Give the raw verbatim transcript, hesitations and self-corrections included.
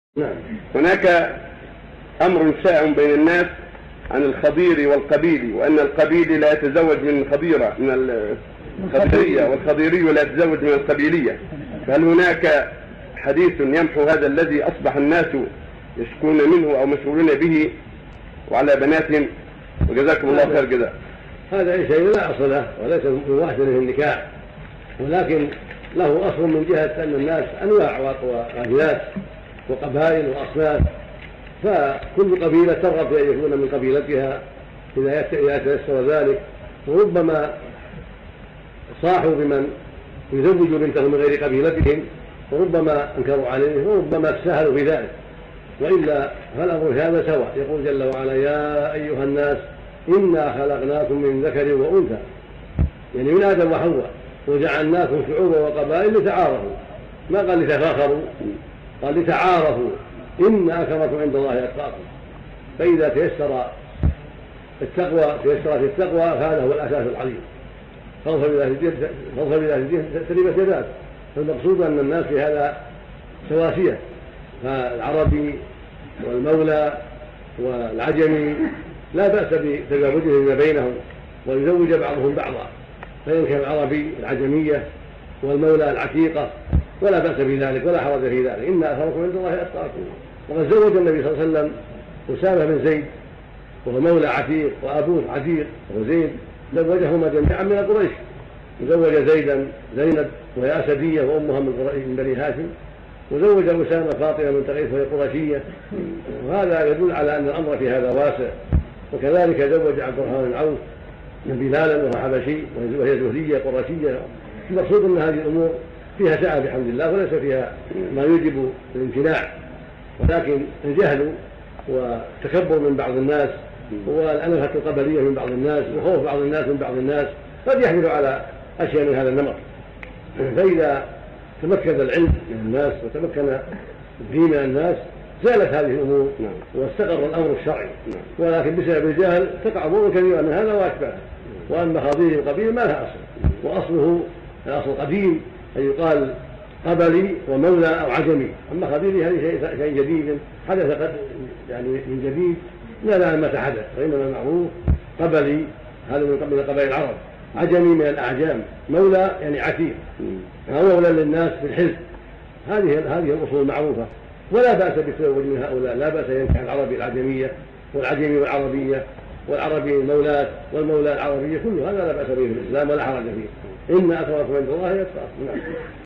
نعم. هناك أمر شائع بين الناس عن الخضير والقبيلي، وأن القبيلي لا يتزوج من خضيرة من الخضيرية، والخضيري لا يتزوج من القبيلية. فهل هناك حديث يمحو هذا الذي أصبح الناس يشكون منه أو مشغولون به وعلى بناتهم؟ وجزاكم الله خير جزاء. هذا شيء لا أصل له وليس مواحد في النكاح، ولكن له أصل من جهة أن الناس أنواع وأجناس وقبائل وأصناف، فكل قبيلة ترغب في أن يكون من قبيلتها إذا يتيسر ذلك، وربما صاحوا بمن يزوج بنتهم من غير قبيلتهم، وربما أنكروا عليه، وربما تساهلوا بذلك، وإلا فالأمر في هذا سواء. يقول جل وعلا: يا أيها الناس إنا خلقناكم من ذكر وأنثى، يعني من آدم وحواء، وجعلناكم شعوبا وقبائل لتعارفوا، ما قال لتفاخروا، قال لتعارفوا، إن أكرمكم عند الله أتقاكم. فإذا تيسر التقوى تيسرت التقوى فهذا هو الأساس العظيم. خوف بذات الدين تربت يداك. فالمقصود أن الناس في هذا سواسية، فالعربي والمولى والعجمي لا بأس بتزاوجهم بينهم ويزوج بعضهم بعضا، فإن كان العربي العجمية والمولى العتيقة ولا بأس بذلك ولا حرج في ذلك. إن أكرمكم عند الله أتقاكم. وقد زوج النبي صلى الله عليه وسلم أسامة بن زيد وهو مولى عتيق، وأبوه عتيق وزيد زوجهما جميعا من قريش. وزوج زيدا زينب وهي أسدية وأمها من بني هاشم، وزوج أسامة فاطمة من تغيث وهي قرشية، وهذا يدل على أن الأمر في هذا واسع. وكذلك زوج عبد الرحمن بن عوف من بلالا وهو حبشي وهي زهرية قرشية. المقصود أن هذه الأمور فيها سعة بحمد الله، وليس فيها ما يوجب الامتناع، ولكن الجهل والتكبر من بعض الناس والأنفة القبلية من بعض الناس وخوف بعض الناس من بعض الناس قد يحمل على أشياء من هذا النمط. فإذا تمكن العلم من الناس وتمكن الدين من الناس زالت هذه الأمور واستقر الأمر الشرعي، ولكن بسبب الجهل تقع أمور كثيرة من هذا وأشباهه. وأما خضير القبيل ما لها أصل، وأصله الأصل قديم أن يقال قبلي ومولى أو عجمي. أما خضيري هذه شيء جديد حدث قد يعني من جديد لا لا ما حدث، وإنما المعروف قبلي هذا من قبائل العرب، عجمي من الأعجام، مولى يعني عتيق مولى للناس في الحزب. هذه هذه الأصول المعروفة، ولا بأس بالتزوج من هؤلاء. لا بأس أن ينكح العربي العجمية والعجمي والعربية والعربي المولاة والمولاة العربية، كل هذا لا بأس به في الإسلام ولا حرج فيه. إن أكرمكم عند الله أتقاكم.